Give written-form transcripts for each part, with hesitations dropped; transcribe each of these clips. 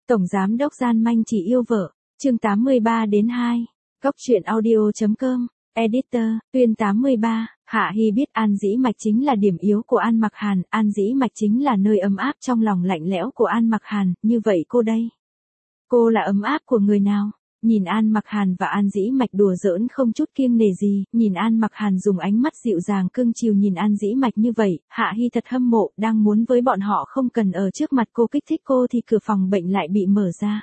Tổng giám đốc gian manh chỉ yêu vợ, chương 83 đến 2. Góc truyện audio.com, editor, tuyên 83, Hạ Hi biết An Dĩ Mạch chính là điểm yếu của An Mặc Hàn, An Dĩ Mạch chính là nơi ấm áp trong lòng lạnh lẽo của An Mặc Hàn, như vậy cô đây. Cô là ấm áp của người nào? Nhìn An Mặc Hàn và An Dĩ Mạch đùa giỡn không chút kiêng nể gì, nhìn An Mặc Hàn dùng ánh mắt dịu dàng cưng chiều nhìn An Dĩ Mạch như vậy, Hạ Hi thật hâm mộ, đang muốn với bọn họ không cần ở trước mặt cô kích thích cô thì cửa phòng bệnh lại bị mở ra.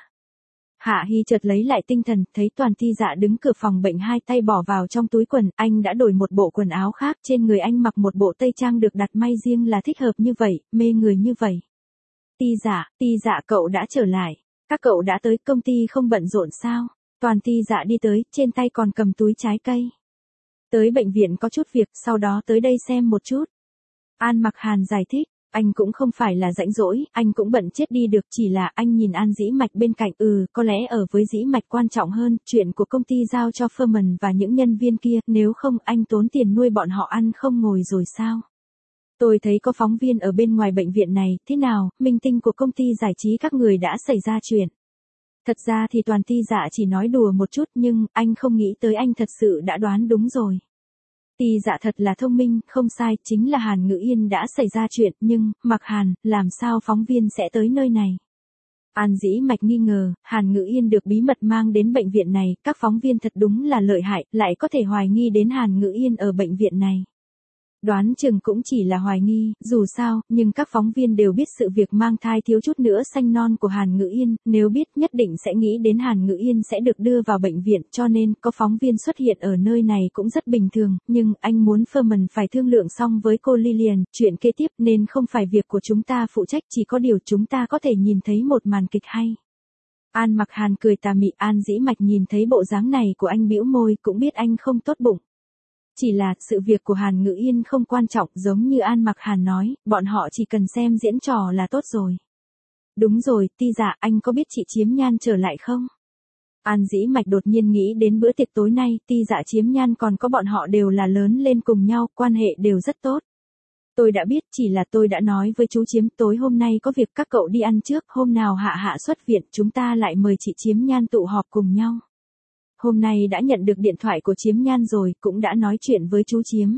Hạ Hi chợt lấy lại tinh thần, thấy Toàn Ti Dạ đứng cửa phòng bệnh hai tay bỏ vào trong túi quần, anh đã đổi một bộ quần áo khác, trên người anh mặc một bộ tây trang được đặt may riêng là thích hợp như vậy, mê người như vậy. Ti Dạ cậu đã trở lại. Các cậu đã tới, công ty không bận rộn sao? Toàn Ti Dạ đi tới, trên tay còn cầm túi trái cây. Tới bệnh viện có chút việc, sau đó tới đây xem một chút. An Mặc Hàn giải thích, anh cũng không phải là rảnh rỗi, anh cũng bận chết đi được, chỉ là anh nhìn An Dĩ Mạch bên cạnh, có lẽ ở với Dĩ Mạch quan trọng hơn, chuyện của công ty giao cho Firman và những nhân viên kia, nếu không anh tốn tiền nuôi bọn họ ăn không ngồi rồi sao? Tôi thấy có phóng viên ở bên ngoài bệnh viện này, thế nào, minh tinh của công ty giải trí các người đã xảy ra chuyện. Thật ra thì Toàn Ti Dạ chỉ nói đùa một chút nhưng anh không nghĩ tới anh thật sự đã đoán đúng rồi. Ti Dạ thật là thông minh, không sai, chính là Hàn Ngữ Yên đã xảy ra chuyện, nhưng, Mặc Hàn, làm sao phóng viên sẽ tới nơi này? An Dĩ Mạch nghi ngờ, Hàn Ngữ Yên được bí mật mang đến bệnh viện này, các phóng viên thật đúng là lợi hại, lại có thể hoài nghi đến Hàn Ngữ Yên ở bệnh viện này. Đoán chừng cũng chỉ là hoài nghi, dù sao, nhưng các phóng viên đều biết sự việc mang thai thiếu chút nữa xanh non của Hàn Ngữ Yên, nếu biết nhất định sẽ nghĩ đến Hàn Ngữ Yên sẽ được đưa vào bệnh viện, cho nên có phóng viên xuất hiện ở nơi này cũng rất bình thường, nhưng anh muốn Firman phải thương lượng xong với cô Lillian, chuyện kế tiếp nên không phải việc của chúng ta phụ trách, chỉ có điều chúng ta có thể nhìn thấy một màn kịch hay. An Mặc Hàn cười tà mị, An Dĩ Mạch nhìn thấy bộ dáng này của anh bĩu môi, cũng biết anh không tốt bụng. Chỉ là, sự việc của Hàn Ngữ Yên không quan trọng, giống như An Mặc Hàn nói, bọn họ chỉ cần xem diễn trò là tốt rồi. Đúng rồi, Ti Dạ, anh có biết chị Chiếm Nhan trở lại không? An Dĩ Mạch đột nhiên nghĩ đến bữa tiệc tối nay, Ti Dạ Chiếm Nhan còn có bọn họ đều là lớn lên cùng nhau, quan hệ đều rất tốt. Tôi đã biết, chỉ là tôi đã nói với chú Chiếm, tối hôm nay có việc các cậu đi ăn trước, hôm nào Hạ xuất viện, chúng ta lại mời chị Chiếm Nhan tụ họp cùng nhau. Hôm nay đã nhận được điện thoại của Chiếm Nhan rồi, cũng đã nói chuyện với chú Chiếm.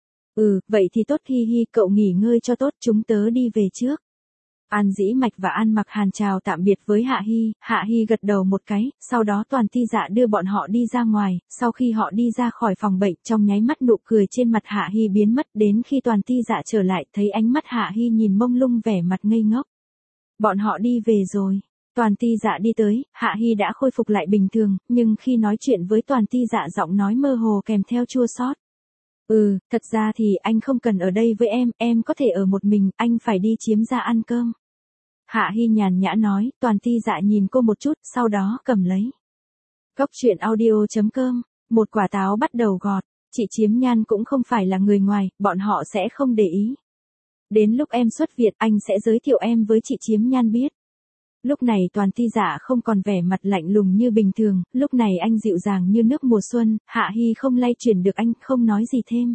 Vậy thì tốt, Hi Hi, cậu nghỉ ngơi cho tốt, chúng tớ đi về trước. An Dĩ Mạch và An Mặc Hàn chào tạm biệt với Hạ Hi gật đầu một cái, sau đó Toàn Ti Dạ đưa bọn họ đi ra ngoài, sau khi họ đi ra khỏi phòng bệnh, trong nháy mắt nụ cười trên mặt Hạ Hi biến mất, đến khi Toàn Ti Dạ trở lại, thấy ánh mắt Hạ Hi nhìn mông lung vẻ mặt ngây ngốc. Bọn họ đi về rồi. Toàn Ti Dạ đi tới, Hạ Hi đã khôi phục lại bình thường, nhưng khi nói chuyện với Toàn Ti Dạ giọng nói mơ hồ kèm theo chua xót. Thật ra thì anh không cần ở đây với em có thể ở một mình, anh phải đi Chiếm gia ăn cơm. Hạ Hi nhàn nhã nói, Toàn Ti Dạ nhìn cô một chút, sau đó cầm lấy. Góc truyện audio.com, một quả táo bắt đầu gọt, chị Chiếm Nhan cũng không phải là người ngoài, bọn họ sẽ không để ý. Đến lúc em xuất viện, anh sẽ giới thiệu em với chị Chiếm Nhan biết. Lúc này Toàn Ti Dạ không còn vẻ mặt lạnh lùng như bình thường, lúc này anh dịu dàng như nước mùa xuân, Hạ Hi không lay chuyển được anh, không nói gì thêm.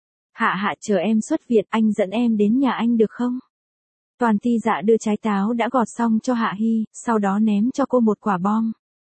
Hạ chờ em xuất viện, anh dẫn em đến nhà anh được không? Toàn Ti Dạ đưa trái táo đã gọt xong cho Hạ Hi, sau đó ném cho cô một quả bom.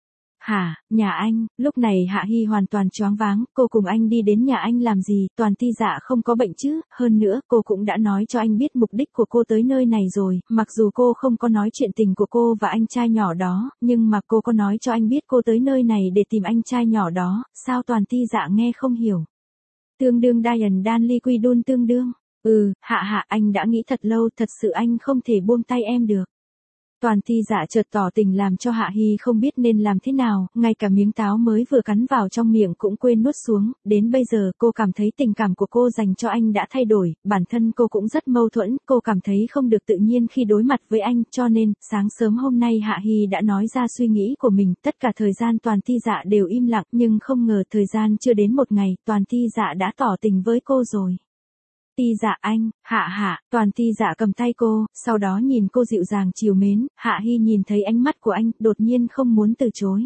Nhà anh, lúc này Hạ Hi hoàn toàn choáng váng, cô cùng anh đi đến nhà anh làm gì, Toàn Ti Dạ không có bệnh chứ, hơn nữa, cô cũng đã nói cho anh biết mục đích của cô tới nơi này rồi, mặc dù cô không có nói chuyện tình của cô và anh trai nhỏ đó, nhưng mà cô có nói cho anh biết cô tới nơi này để tìm anh trai nhỏ đó, sao Toàn Ti Dạ nghe không hiểu. Tương đương Diane Dan Liqui Dun tương đương, Hạ anh đã nghĩ thật lâu, thật sự anh không thể buông tay em được. Toàn Ti Dạ chợt tỏ tình làm cho Hạ Hi không biết nên làm thế nào, ngay cả miếng táo mới vừa cắn vào trong miệng cũng quên nuốt xuống, đến bây giờ cô cảm thấy tình cảm của cô dành cho anh đã thay đổi, bản thân cô cũng rất mâu thuẫn, cô cảm thấy không được tự nhiên khi đối mặt với anh, cho nên, sáng sớm hôm nay Hạ Hi đã nói ra suy nghĩ của mình, tất cả thời gian Toàn Ti Dạ đều im lặng, nhưng không ngờ thời gian chưa đến một ngày, Toàn Ti Dạ đã tỏ tình với cô rồi. Ti Dạ anh, Hạ, Toàn Ti Dạ cầm tay cô, sau đó nhìn cô dịu dàng chiều mến, Hạ Hi nhìn thấy ánh mắt của anh, đột nhiên không muốn từ chối.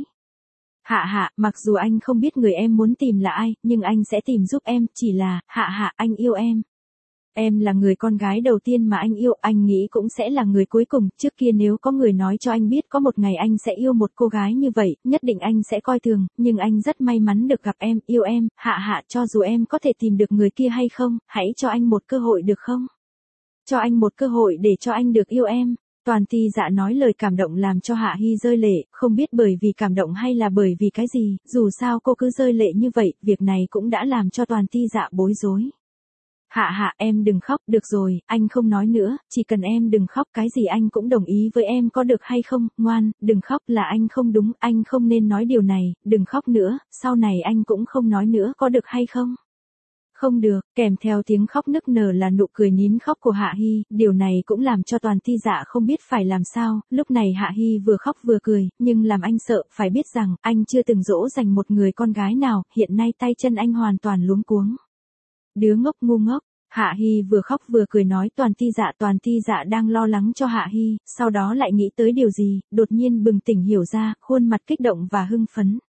Hạ, mặc dù anh không biết người em muốn tìm là ai, nhưng anh sẽ tìm giúp em, chỉ là, Hạ, anh yêu em. Em là người con gái đầu tiên mà anh yêu, anh nghĩ cũng sẽ là người cuối cùng. Trước kia nếu có người nói cho anh biết có một ngày anh sẽ yêu một cô gái như vậy, nhất định anh sẽ coi thường, nhưng anh rất may mắn được gặp em, yêu em, Hạ, cho dù em có thể tìm được người kia hay không, hãy cho anh một cơ hội được không? Cho anh một cơ hội để cho anh được yêu em. Toàn Ti Dạ nói lời cảm động làm cho Hạ Hi rơi lệ, không biết bởi vì cảm động hay là bởi vì cái gì, dù sao cô cứ rơi lệ như vậy, việc này cũng đã làm cho Toàn Ti Dạ bối rối. Hạ, em đừng khóc, được rồi, anh không nói nữa, chỉ cần em đừng khóc, cái gì anh cũng đồng ý với em, có được hay không? Ngoan, đừng khóc, là anh không đúng, anh không nên nói điều này, đừng khóc nữa, sau này anh cũng không nói nữa, có được hay không? Không được, kèm theo tiếng khóc nức nở là nụ cười nín khóc của Hạ Hi, điều này cũng làm cho Toàn Ti Dạ không biết phải làm sao, lúc này Hạ Hi vừa khóc vừa cười, nhưng làm anh sợ, phải biết rằng, anh chưa từng dỗ dành một người con gái nào, hiện nay tay chân anh hoàn toàn luống cuống. Đứa ngốc ngu ngốc. Hạ Hi vừa khóc vừa cười nói Toàn Ti Dạ đang lo lắng cho Hạ Hi, sau đó lại nghĩ tới điều gì, đột nhiên bừng tỉnh hiểu ra, khuôn mặt kích động và hưng phấn.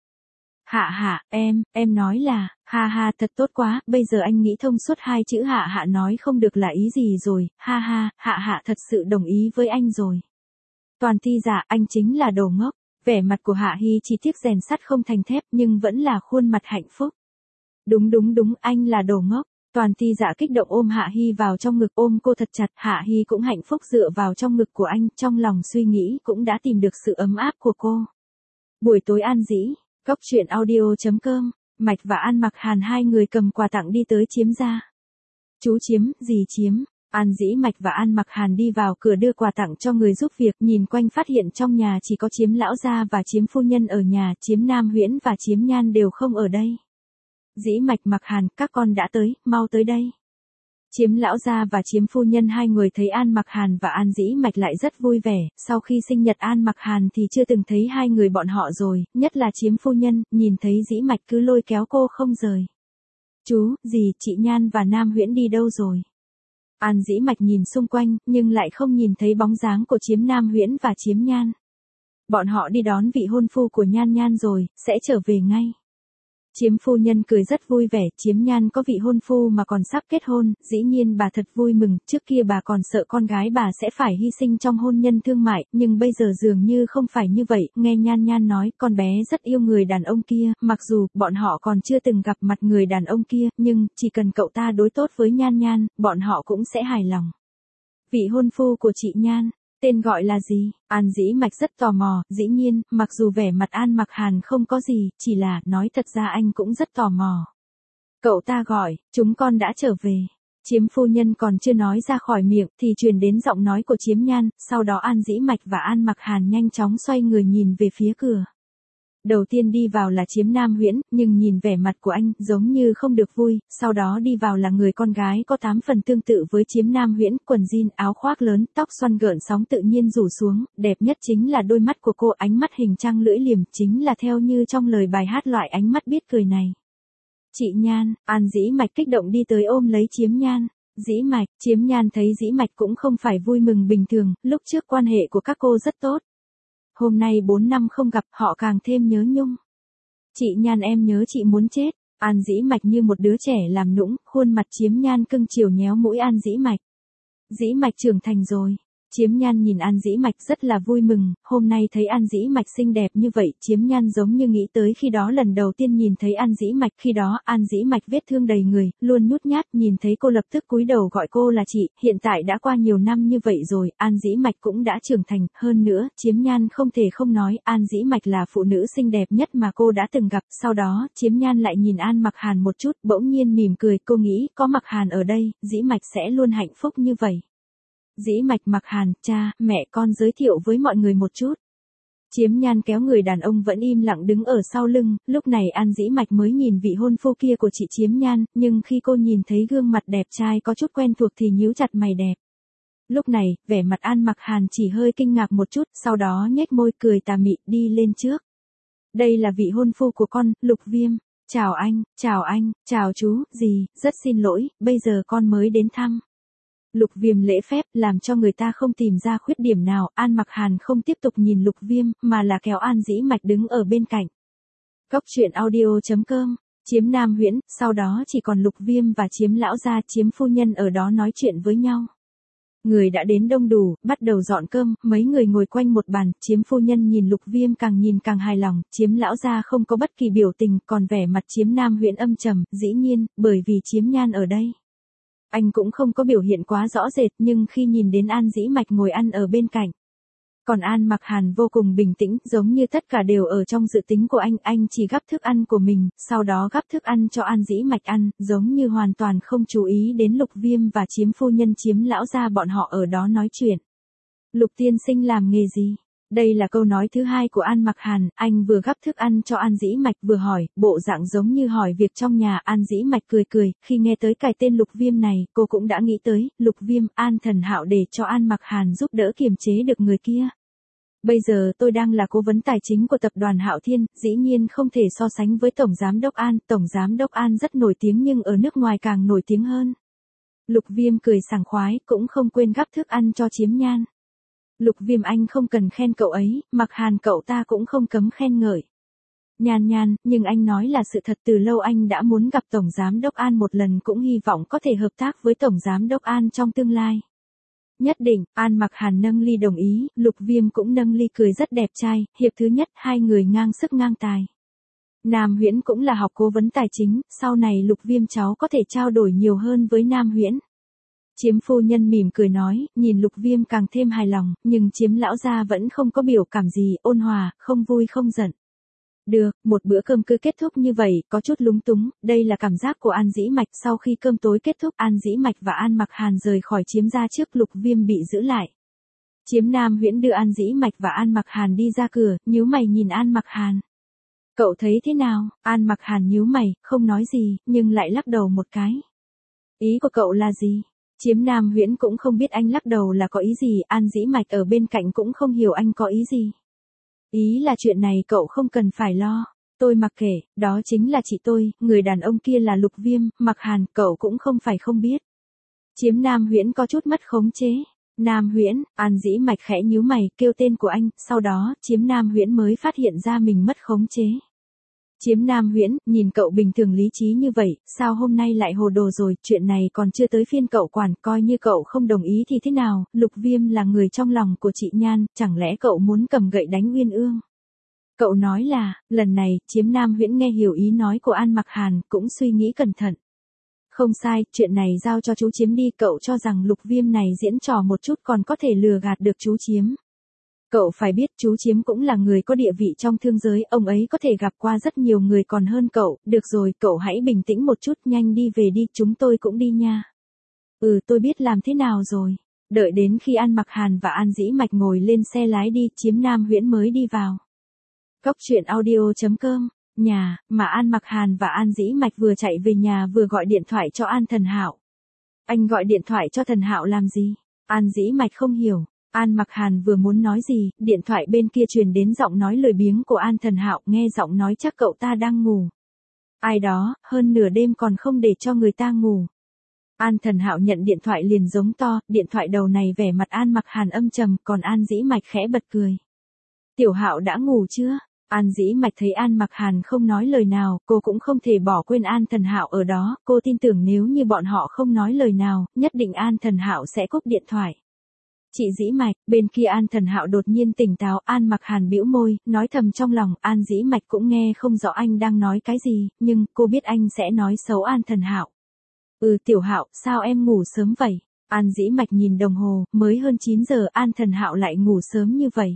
Hạ, em nói là, ha, thật tốt quá, bây giờ anh nghĩ thông suốt hai chữ Hạ nói không được là ý gì rồi, Hạ thật sự đồng ý với anh rồi. Toàn Ti Dạ, anh chính là đồ ngốc, vẻ mặt của Hạ Hi chỉ tiếc rèn sắt không thành thép nhưng vẫn là khuôn mặt hạnh phúc. Đúng, anh là đồ ngốc. Toàn Ti Dạ kích động ôm Hạ Hi vào trong ngực, ôm cô thật chặt, Hạ Hi cũng hạnh phúc dựa vào trong ngực của anh, trong lòng suy nghĩ cũng đã tìm được sự ấm áp của cô. Buổi tối an dĩ, Cóc truyện audio.com, Mạch và An Mặc Hàn hai người cầm quà tặng đi tới Chiếm gia. Chú Chiếm, gì Chiếm? An dĩ Mạch và An Mặc Hàn đi vào cửa đưa quà tặng cho người giúp việc, nhìn quanh phát hiện trong nhà chỉ có Chiếm lão gia và Chiếm phu nhân ở nhà, Chiếm Nam Huyễn và Chiếm Nhan đều không ở đây. Dĩ Mạch, Mặc Hàn, các con đã tới, mau tới đây. Chiếm lão gia và Chiếm phu nhân hai người thấy An Mặc Hàn và An Dĩ Mạch lại rất vui vẻ, sau khi sinh nhật An Mặc Hàn thì chưa từng thấy hai người bọn họ rồi, nhất là Chiếm phu nhân, nhìn thấy Dĩ Mạch cứ lôi kéo cô không rời. Chú, dì, chị Nhan và Nam Huyễn đi đâu rồi? An Dĩ Mạch nhìn xung quanh, nhưng lại không nhìn thấy bóng dáng của Chiếm Nam Huyễn và Chiếm Nhan. Bọn họ đi đón vị hôn phu của Nhan rồi, sẽ trở về ngay. Chiếm phu nhân cười rất vui vẻ, Chiếm Nhan có vị hôn phu mà còn sắp kết hôn, dĩ nhiên bà thật vui mừng, trước kia bà còn sợ con gái bà sẽ phải hy sinh trong hôn nhân thương mại, nhưng bây giờ dường như không phải như vậy, nghe Nhan nói, con bé rất yêu người đàn ông kia, mặc dù bọn họ còn chưa từng gặp mặt người đàn ông kia, nhưng chỉ cần cậu ta đối tốt với Nhan, bọn họ cũng sẽ hài lòng. Vị hôn phu của chị Nhan, tên gọi là gì? An Dĩ Mạch rất tò mò, dĩ nhiên, mặc dù vẻ mặt An Mặc Hàn không có gì, chỉ là, nói thật ra anh cũng rất tò mò. Cậu ta gọi, chúng con đã trở về. Chiếm phu nhân còn chưa nói ra khỏi miệng, thì truyền đến giọng nói của Chiếm Nhan, sau đó An Dĩ Mạch và An Mặc Hàn nhanh chóng xoay người nhìn về phía cửa. Đầu tiên đi vào là Chiếm Nam Huyễn, nhưng nhìn vẻ mặt của anh, giống như không được vui, sau đó đi vào là người con gái có 8 phần tương tự với Chiếm Nam Huyễn, quần jean, áo khoác lớn, tóc xoăn gợn sóng tự nhiên rủ xuống, đẹp nhất chính là đôi mắt của cô, ánh mắt hình trăng lưỡi liềm, chính là theo như trong lời bài hát loại ánh mắt biết cười này. Chị Nhan, An Dĩ Mạch kích động đi tới ôm lấy Chiếm Nhan. Dĩ Mạch, Chiếm Nhan thấy Dĩ Mạch cũng không phải vui mừng bình thường, lúc trước quan hệ của các cô rất tốt. Hôm nay 4 năm không gặp, họ càng thêm nhớ nhung. Chị Nhan em nhớ chị muốn chết. An Dĩ Mạch như một đứa trẻ làm nũng, khuôn mặt Chiếm Nhan cưng chiều nhéo mũi An Dĩ Mạch. Dĩ Mạch trưởng thành rồi. Chiếm Nhan nhìn An Dĩ Mạch rất là vui mừng, hôm nay thấy An Dĩ Mạch xinh đẹp như vậy, Chiếm Nhan giống như nghĩ tới khi đó lần đầu tiên nhìn thấy An Dĩ Mạch, khi đó An Dĩ Mạch vết thương đầy người, luôn nhút nhát, nhìn thấy cô lập tức cúi đầu gọi cô là chị, hiện tại đã qua nhiều năm như vậy rồi, An Dĩ Mạch cũng đã trưởng thành, hơn nữa, Chiếm Nhan không thể không nói, An Dĩ Mạch là phụ nữ xinh đẹp nhất mà cô đã từng gặp, sau đó, Chiếm Nhan lại nhìn An Mặc Hàn một chút, bỗng nhiên mỉm cười, cô nghĩ, có Mặc Hàn ở đây, Dĩ Mạch sẽ luôn hạnh phúc như vậy. Dĩ Mạch, Mặc Hàn, cha, mẹ con giới thiệu với mọi người một chút. Chiếm Nhan kéo người đàn ông vẫn im lặng đứng ở sau lưng, lúc này An Dĩ Mạch mới nhìn vị hôn phu kia của chị Chiếm Nhan, nhưng khi cô nhìn thấy gương mặt đẹp trai có chút quen thuộc thì nhíu chặt mày đẹp. Lúc này, vẻ mặt An Mặc Hàn chỉ hơi kinh ngạc một chút, sau đó nhếch môi cười tà mị đi lên trước. Đây là vị hôn phu của con, Lục Viêm. Chào anh, chào chú, dì, rất xin lỗi, bây giờ con mới đến thăm. Lục Viêm lễ phép làm cho người ta không tìm ra khuyết điểm nào, An Mặc Hàn không tiếp tục nhìn Lục Viêm, mà là kéo An Dĩ Mạch đứng ở bên cạnh. Cóc truyện audio.com Chiếm Nam Huyễn, sau đó chỉ còn Lục Viêm và Chiếm lão gia, Chiếm phu nhân ở đó nói chuyện với nhau. Người đã đến đông đủ, bắt đầu dọn cơm, mấy người ngồi quanh một bàn, Chiếm phu nhân nhìn Lục Viêm nhìn càng hài lòng, Chiếm lão gia không có bất kỳ biểu tình, còn vẻ mặt Chiếm Nam Huyễn âm trầm, dĩ nhiên, bởi vì Chiếm Nhan ở đây. Anh cũng không có biểu hiện quá rõ rệt, nhưng khi nhìn đến An Dĩ Mạch ngồi ăn ở bên cạnh. Còn An Mặc Hàn vô cùng bình tĩnh, giống như tất cả đều ở trong dự tính của anh chỉ gắp thức ăn của mình, sau đó gắp thức ăn cho An Dĩ Mạch ăn, giống như hoàn toàn không chú ý đến Lục Viêm và Chiếm phu nhân Chiếm lão gia bọn họ ở đó nói chuyện. Lục tiên sinh làm nghề gì? Đây là câu nói thứ hai của An Mặc Hàn, anh vừa gắp thức ăn cho An Dĩ Mạch vừa hỏi, bộ dạng giống như hỏi việc trong nhà. An Dĩ Mạch cười, khi nghe tới cái tên Lục Viêm này, cô cũng đã nghĩ tới, Lục Viêm, An Thần Hạo để cho An Mặc Hàn giúp đỡ kiềm chế được người kia. Bây giờ tôi đang là cố vấn tài chính của tập đoàn Hạo Thiên, dĩ nhiên không thể so sánh với Tổng Giám đốc An. Tổng Giám đốc An rất nổi tiếng nhưng ở nước ngoài càng nổi tiếng hơn. Lục Viêm cười sảng khoái, cũng không quên gắp thức ăn cho Chiếm Nhan. Lục Viêm anh không cần khen cậu ấy, Mặc Hàn cậu ta cũng không cấm khen ngợi. Nhan, nhưng anh nói là sự thật, từ lâu anh đã muốn gặp Tổng Giám đốc An một lần, cũng hy vọng có thể hợp tác với Tổng Giám đốc An trong tương lai. Nhất định, An Mặc Hàn nâng ly đồng ý, Lục Viêm cũng nâng ly cười rất đẹp trai, hiệp thứ nhất hai người ngang sức ngang tài. Nam Huyễn cũng là học cố vấn tài chính, sau này Lục Viêm cháu có thể trao đổi nhiều hơn với Nam Huyễn. Chiếm phu nhân mỉm cười nói, nhìn Lục Viêm càng thêm hài lòng, nhưng Chiếm lão gia vẫn không có biểu cảm gì, ôn hòa, không vui không giận. Được, một bữa cơm cứ kết thúc như vậy, có chút lúng túng, đây là cảm giác của An Dĩ Mạch. Sau khi cơm tối kết thúc, An Dĩ Mạch và An Mặc Hàn rời khỏi Chiếm gia trước, Lục Viêm bị giữ lại. Chiếm Nam Huyễn đưa An Dĩ Mạch và An Mặc Hàn đi ra cửa, nhíu mày nhìn An Mặc Hàn. Cậu thấy thế nào? An Mặc Hàn nhíu mày, không nói gì, nhưng lại lắc đầu một cái. Ý của cậu là gì? Chiếm Nam Huyễn cũng không biết anh lắc đầu là có ý gì, An Dĩ Mạch ở bên cạnh cũng không hiểu anh có ý gì. Ý là chuyện này cậu không cần phải lo, tôi mặc kệ, đó chính là chị tôi, người đàn ông kia là Lục Viêm. Mặc Hàn, cậu cũng không phải không biết. Chiếm Nam Huyễn có chút mất khống chế. Nam Huyễn, An Dĩ Mạch khẽ nhíu mày, kêu tên của anh, sau đó, Chiếm Nam Huyễn mới phát hiện ra mình mất khống chế. Chiếm Nam Huyễn, nhìn cậu bình thường lý trí như vậy, sao hôm nay lại hồ đồ rồi, chuyện này còn chưa tới phiên cậu quản, coi như cậu không đồng ý thì thế nào, Lục Viêm là người trong lòng của chị Nhan, chẳng lẽ cậu muốn cầm gậy đánh Uyên Ương? Cậu nói là, lần này, Chiếm Nam Huyễn nghe hiểu ý nói của An Mặc Hàn, cũng suy nghĩ cẩn thận. Không sai, chuyện này giao cho chú Chiếm đi, cậu cho rằng Lục Viêm này diễn trò một chút còn có thể lừa gạt được chú Chiếm. Cậu phải biết chú Chiếm cũng là người có địa vị trong thương giới, ông ấy có thể gặp qua rất nhiều người còn hơn cậu, được rồi, cậu hãy bình tĩnh một chút, nhanh đi về đi, chúng tôi cũng đi nha. Tôi biết làm thế nào rồi. Đợi đến khi An Mặc Hàn và An Dĩ Mạch ngồi lên xe lái đi, Chiếm Nam Huyễn mới đi vào. Góc truyện audio.com, nhà, mà An Mặc Hàn và An Dĩ Mạch vừa chạy về nhà vừa gọi điện thoại cho An Thần Hạo. Anh gọi điện thoại cho Thần Hạo làm gì? An Dĩ Mạch không hiểu. An Mặc Hàn vừa muốn nói gì, điện thoại bên kia truyền đến giọng nói lười biếng của An Thần Hạo, nghe giọng nói chắc cậu ta đang ngủ. Ai đó, hơn nửa đêm còn không để cho người ta ngủ. An Thần Hạo nhận điện thoại liền giống to, điện thoại đầu này vẻ mặt An Mặc Hàn âm trầm, còn An Dĩ Mạch khẽ bật cười. Tiểu Hạo đã ngủ chưa? An Dĩ Mạch thấy An Mặc Hàn không nói lời nào, cô cũng không thể bỏ quên An Thần Hạo ở đó, cô tin tưởng nếu như bọn họ không nói lời nào, nhất định An Thần Hạo sẽ cúp điện thoại. Chị Dĩ Mạch, bên kia An Thần Hạo đột nhiên tỉnh táo, An Mặc Hàn bĩu môi, nói thầm trong lòng, An Dĩ Mạch cũng nghe không rõ anh đang nói cái gì, nhưng cô biết anh sẽ nói xấu An Thần Hạo. Tiểu Hạo, sao em ngủ sớm vậy? An Dĩ Mạch nhìn đồng hồ, mới hơn 9 giờ, An Thần Hạo lại ngủ sớm như vậy.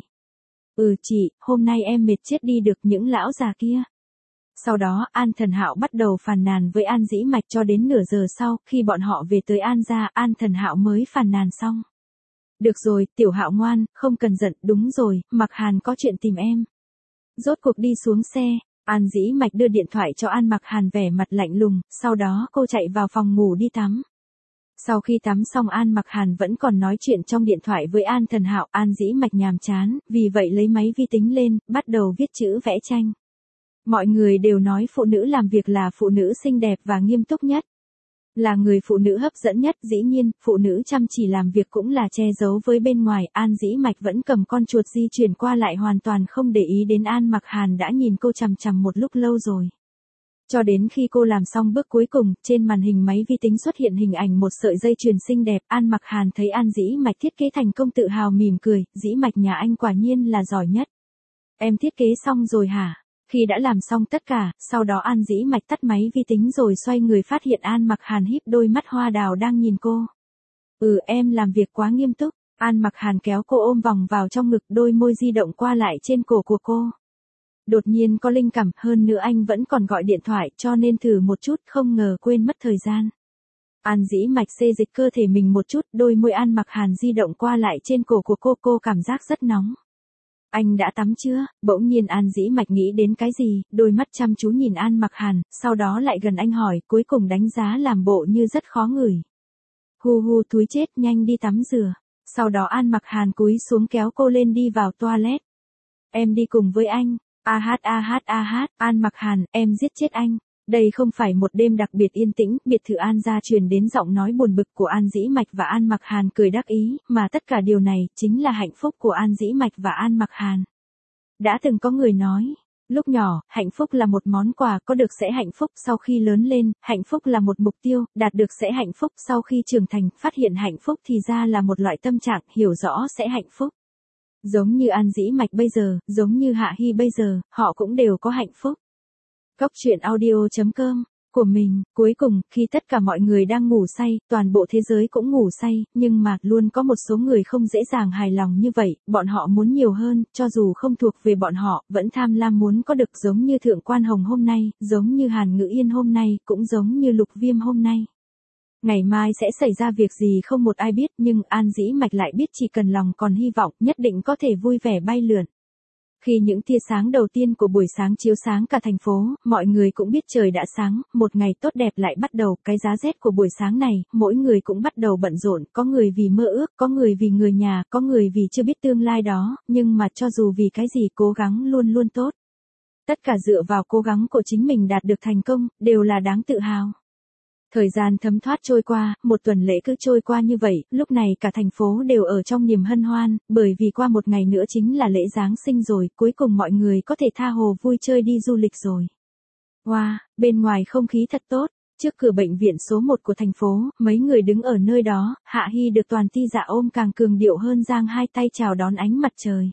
Chị, hôm nay em mệt chết đi được, những lão già kia. Sau đó, An Thần Hạo bắt đầu phàn nàn với An Dĩ Mạch cho đến nửa giờ sau, khi bọn họ về tới An gia, An Thần Hạo mới phàn nàn xong. Được rồi, Tiểu Hạo ngoan, không cần giận, đúng rồi, Mặc Hàn có chuyện tìm em. Rốt cuộc đi xuống xe, An Dĩ Mạch đưa điện thoại cho An Mặc Hàn vẻ mặt lạnh lùng, sau đó cô chạy vào phòng ngủ đi tắm. Sau khi tắm xong An Mặc Hàn vẫn còn nói chuyện trong điện thoại với An Thần Hạo, An Dĩ Mạch nhàm chán, vì vậy lấy máy vi tính lên, bắt đầu viết chữ vẽ tranh. Mọi người đều nói phụ nữ làm việc là phụ nữ xinh đẹp và nghiêm túc nhất. Là người phụ nữ hấp dẫn nhất, dĩ nhiên, phụ nữ chăm chỉ làm việc cũng là che giấu với bên ngoài. An Dĩ Mạch vẫn cầm con chuột di chuyển qua lại hoàn toàn không để ý đến An Mặc Hàn đã nhìn cô chằm chằm một lúc lâu rồi. Cho đến khi cô làm xong bước cuối cùng, trên màn hình máy vi tính xuất hiện hình ảnh một sợi dây chuyền xinh đẹp. An Mặc Hàn thấy An Dĩ Mạch thiết kế thành công tự hào mỉm cười, Dĩ Mạch nhà anh quả nhiên là giỏi nhất. Em thiết kế xong rồi hả? Khi đã làm xong tất cả, sau đó An Dĩ Mạch tắt máy vi tính rồi xoay người phát hiện An Mặc Hàn híp đôi mắt hoa đào đang nhìn cô. Em làm việc quá nghiêm túc. An Mặc Hàn kéo cô ôm vòng vào trong ngực, đôi môi di động qua lại trên cổ của cô. Đột nhiên có linh cảm, hơn nữa anh vẫn còn gọi điện thoại cho nên thử một chút, không ngờ quên mất thời gian. An Dĩ Mạch xê dịch cơ thể mình một chút, đôi môi An Mặc Hàn di động qua lại trên cổ của cô cảm giác rất nóng. Anh đã tắm chưa? Bỗng nhiên An Dĩ Mạch nghĩ đến cái gì, đôi mắt chăm chú nhìn An Mặc Hàn, sau đó lại gần anh hỏi, cuối cùng đánh giá làm bộ như rất khó ngửi. Hu thúi chết, nhanh đi tắm rửa. Sau đó An Mặc Hàn cúi xuống kéo cô lên đi vào toilet. Em đi cùng với anh. An Mặc Hàn, em giết chết anh. Đây không phải một đêm đặc biệt yên tĩnh, biệt thự An gia truyền đến giọng nói buồn bực của An Dĩ Mạch và An Mặc Hàn cười đắc ý, mà tất cả điều này chính là hạnh phúc của An Dĩ Mạch và An Mặc Hàn. Đã từng có người nói, lúc nhỏ, hạnh phúc là một món quà, có được sẽ hạnh phúc sau khi lớn lên, hạnh phúc là một mục tiêu, đạt được sẽ hạnh phúc sau khi trưởng thành, phát hiện hạnh phúc thì ra là một loại tâm trạng, hiểu rõ sẽ hạnh phúc. Giống như An Dĩ Mạch bây giờ, giống như Hạ Hi bây giờ, họ cũng đều có hạnh phúc. Cốc truyện audio.com của mình, cuối cùng, khi tất cả mọi người đang ngủ say, toàn bộ thế giới cũng ngủ say, nhưng mà, luôn có một số người không dễ dàng hài lòng như vậy, bọn họ muốn nhiều hơn, cho dù không thuộc về bọn họ, vẫn tham lam muốn có được giống như Thượng Quan Hồng hôm nay, giống như Hàn Ngữ Yên hôm nay, cũng giống như Lục Viêm hôm nay. Ngày mai sẽ xảy ra việc gì không một ai biết, nhưng An Dĩ Mạch lại biết chỉ cần lòng còn hy vọng, nhất định có thể vui vẻ bay lượn. Khi những tia sáng đầu tiên của buổi sáng chiếu sáng cả thành phố, mọi người cũng biết trời đã sáng, một ngày tốt đẹp lại bắt đầu, cái giá rét của buổi sáng này, mỗi người cũng bắt đầu bận rộn, có người vì mơ ước, có người vì người nhà, có người vì chưa biết tương lai đó, nhưng mà cho dù vì cái gì cố gắng luôn luôn tốt. Tất cả dựa vào cố gắng của chính mình đạt được thành công, đều là đáng tự hào. Thời gian thấm thoát trôi qua, một tuần lễ cứ trôi qua như vậy, lúc này cả thành phố đều ở trong niềm hân hoan, bởi vì qua một ngày nữa chính là lễ Giáng sinh rồi, cuối cùng mọi người có thể tha hồ vui chơi đi du lịch rồi. Wow, bên ngoài không khí thật tốt, trước cửa bệnh viện số 1 của thành phố, mấy người đứng ở nơi đó, Hạ Hi được Toàn Ti Dạ ôm càng cường điệu hơn, giang hai tay chào đón ánh mặt trời.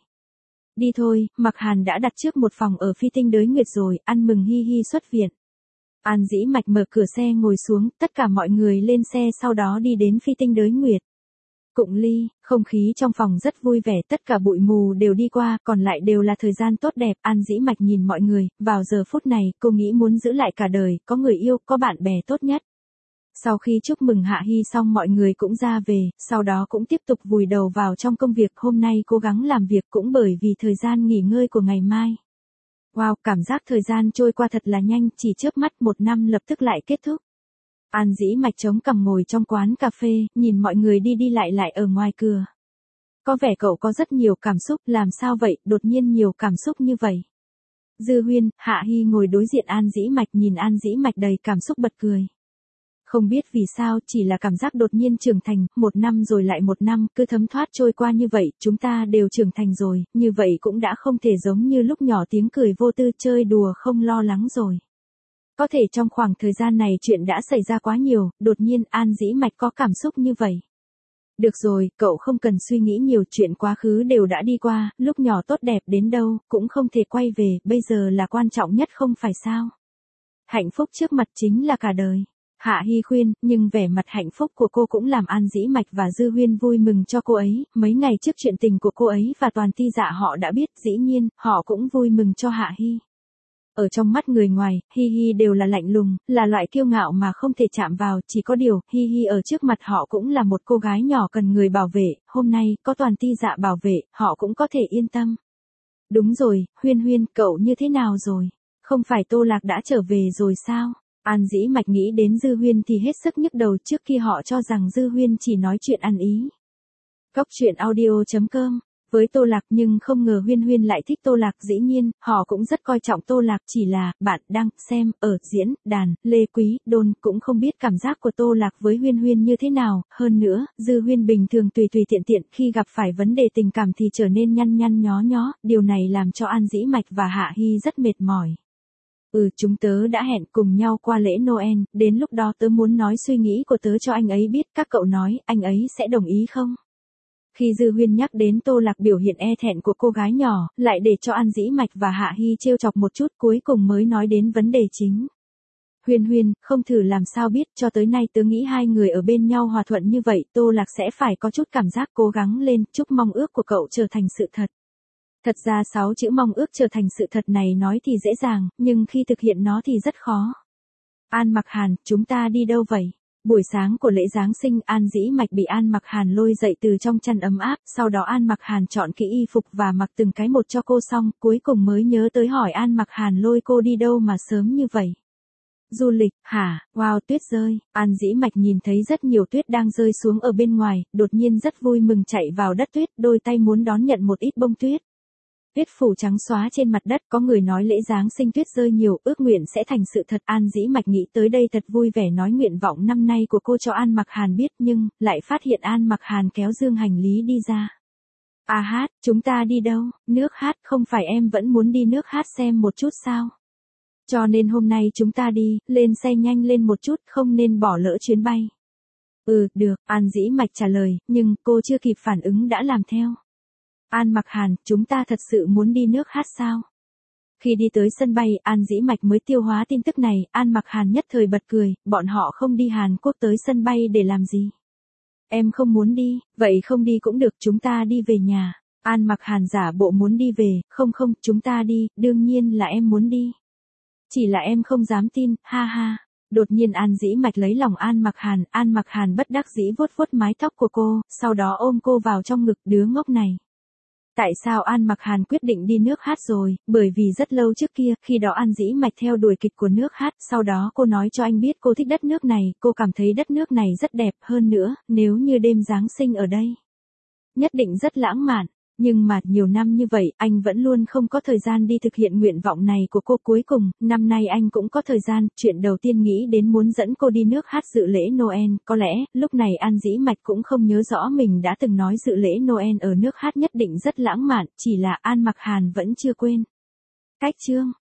Đi thôi, Mặc Hàn đã đặt trước một phòng ở Phi Tinh Đới Nguyệt rồi, ăn mừng Hi Hi xuất viện. An Dĩ Mạch mở cửa xe ngồi xuống, tất cả mọi người lên xe sau đó đi đến Phi Tinh Đới Nguyệt. Cụng ly, không khí trong phòng rất vui vẻ, tất cả bụi mù đều đi qua, còn lại đều là thời gian tốt đẹp. An Dĩ Mạch nhìn mọi người, vào giờ phút này, cô nghĩ muốn giữ lại cả đời, có người yêu, có bạn bè tốt nhất. Sau khi chúc mừng Hạ Hi xong mọi người cũng ra về, sau đó cũng tiếp tục vùi đầu vào trong công việc, hôm nay cố gắng làm việc cũng bởi vì thời gian nghỉ ngơi của ngày mai. Wow, cảm giác thời gian trôi qua thật là nhanh, chỉ chớp mắt một năm lập tức lại kết thúc. An Dĩ Mạch chống cằm ngồi trong quán cà phê, nhìn mọi người đi đi lại ở ngoài cửa. Có vẻ cậu có rất nhiều cảm xúc, làm sao vậy, đột nhiên nhiều cảm xúc như vậy. Dư Huyên, Hạ Hi ngồi đối diện An Dĩ Mạch, nhìn An Dĩ Mạch đầy cảm xúc bật cười. Không biết vì sao, chỉ là cảm giác đột nhiên trưởng thành, một năm rồi lại một năm, cứ thấm thoát trôi qua như vậy, chúng ta đều trưởng thành rồi, như vậy cũng đã không thể giống như lúc nhỏ tiếng cười vô tư chơi đùa không lo lắng rồi. Có thể trong khoảng thời gian này chuyện đã xảy ra quá nhiều, đột nhiên An Dĩ Mạch có cảm xúc như vậy. Được rồi, cậu không cần suy nghĩ nhiều, chuyện quá khứ đều đã đi qua, lúc nhỏ tốt đẹp đến đâu, cũng không thể quay về, bây giờ là quan trọng nhất không phải sao. Hạnh phúc trước mặt chính là cả đời. Hạ Hi khuyên, nhưng vẻ mặt hạnh phúc của cô cũng làm An Dĩ Mạch và Dư Huyên vui mừng cho cô ấy, mấy ngày trước chuyện tình của cô ấy và Toàn Ti Dạ họ đã biết, dĩ nhiên, họ cũng vui mừng cho Hạ Hi. Ở trong mắt người ngoài, Hi Hi đều là lạnh lùng, là loại kiêu ngạo mà không thể chạm vào, chỉ có điều, Hi Hi ở trước mặt họ cũng là một cô gái nhỏ cần người bảo vệ, hôm nay, có Toàn Ti Dạ bảo vệ, họ cũng có thể yên tâm. Đúng rồi, Huyên Huyên, cậu như thế nào rồi? Không phải Tô Lạc đã trở về rồi sao? An Dĩ Mạch nghĩ đến Dư Huyên thì hết sức nhức đầu, trước khi họ cho rằng Dư Huyên chỉ nói chuyện ăn ý. Cốc truyện audio.com với Tô Lạc, nhưng không ngờ Huyên Huyên lại thích Tô Lạc, dĩ nhiên, họ cũng rất coi trọng Tô Lạc, chỉ là, bạn đang xem, ở diễn, đàn, Lê Quý, Đôn, cũng không biết cảm giác của Tô Lạc với Huyên Huyên như thế nào, hơn nữa, Dư Huyên bình thường tùy tiện tiện, khi gặp phải vấn đề tình cảm thì trở nên nhăn nhó nhó, điều này làm cho An Dĩ Mạch và Hạ Hi rất mệt mỏi. Chúng tớ đã hẹn cùng nhau qua lễ Noel, đến lúc đó tớ muốn nói suy nghĩ của tớ cho anh ấy biết, các cậu nói, anh ấy sẽ đồng ý không? Khi Dư Huyên nhắc đến Tô Lạc biểu hiện e thẹn của cô gái nhỏ, lại để cho An Dĩ Mạch và Hạ Hy trêu chọc một chút cuối cùng mới nói đến vấn đề chính. Huyên Huyên, không thử làm sao biết, cho tới nay tớ nghĩ hai người ở bên nhau hòa thuận như vậy, Tô Lạc sẽ phải có chút cảm giác cố gắng lên, chúc mong ước của cậu trở thành sự thật. Thật ra 6 chữ mong ước trở thành sự thật này nói thì dễ dàng, nhưng khi thực hiện nó thì rất khó. An Mặc Hàn, chúng ta đi đâu vậy? Buổi sáng của lễ Giáng sinh, An Dĩ Mạch bị An Mặc Hàn lôi dậy từ trong chăn ấm áp, sau đó An Mặc Hàn chọn kỹ y phục và mặc từng cái một cho cô xong, cuối cùng mới nhớ tới hỏi An Mặc Hàn lôi cô đi đâu mà sớm như vậy. Du lịch, hả? Wow, tuyết rơi. An Dĩ Mạch nhìn thấy rất nhiều tuyết đang rơi xuống ở bên ngoài, đột nhiên rất vui mừng chạy vào đất tuyết, đôi tay muốn đón nhận một ít bông tuyết. Tuyết phủ trắng xóa trên mặt đất, có người nói lễ Giáng sinh tuyết rơi nhiều, ước nguyện sẽ thành sự thật. An Dĩ Mạch nghĩ tới đây thật vui vẻ nói nguyện vọng năm nay của cô cho An Mặc Hàn biết, nhưng lại phát hiện An Mặc Hàn kéo dương hành lý đi ra. À hát, chúng ta đi đâu? Nước hát, không phải em vẫn muốn đi nước hát xem một chút sao? Cho nên hôm nay chúng ta đi, lên xe nhanh lên một chút, không nên bỏ lỡ chuyến bay. Được, An Dĩ Mạch trả lời, nhưng cô chưa kịp phản ứng đã làm theo. An Mặc Hàn, chúng ta thật sự muốn đi nước hát sao? Khi đi tới sân bay, An Dĩ Mạch mới tiêu hóa tin tức này, An Mặc Hàn nhất thời bật cười, bọn họ không đi Hàn Quốc tới sân bay để làm gì? Em không muốn đi, vậy không đi cũng được, chúng ta đi về nhà. An Mặc Hàn giả bộ muốn đi về, không, chúng ta đi, đương nhiên là em muốn đi. Chỉ là em không dám tin, ha ha. Đột nhiên An Dĩ Mạch lấy lòng An Mặc Hàn bất đắc dĩ vuốt vuốt mái tóc của cô, sau đó ôm cô vào trong ngực, đứa ngốc này. Tại sao An Mặc Hàn quyết định đi nước hát rồi? Bởi vì rất lâu trước kia, khi đó An Dĩ Mạch theo đuổi kịch của nước hát, sau đó cô nói cho anh biết cô thích đất nước này, cô cảm thấy đất nước này rất đẹp, hơn nữa, nếu như đêm Giáng sinh ở đây, nhất định rất lãng mạn. Nhưng mà, nhiều năm như vậy, anh vẫn luôn không có thời gian đi thực hiện nguyện vọng này của cô. Cuối cùng, năm nay anh cũng có thời gian, chuyện đầu tiên nghĩ đến muốn dẫn cô đi nước hát dự lễ Noel. Có lẽ, lúc này An Dĩ Mạch cũng không nhớ rõ mình đã từng nói dự lễ Noel ở nước hát nhất định rất lãng mạn, chỉ là An Mặc Hàn vẫn chưa quên. Cách chương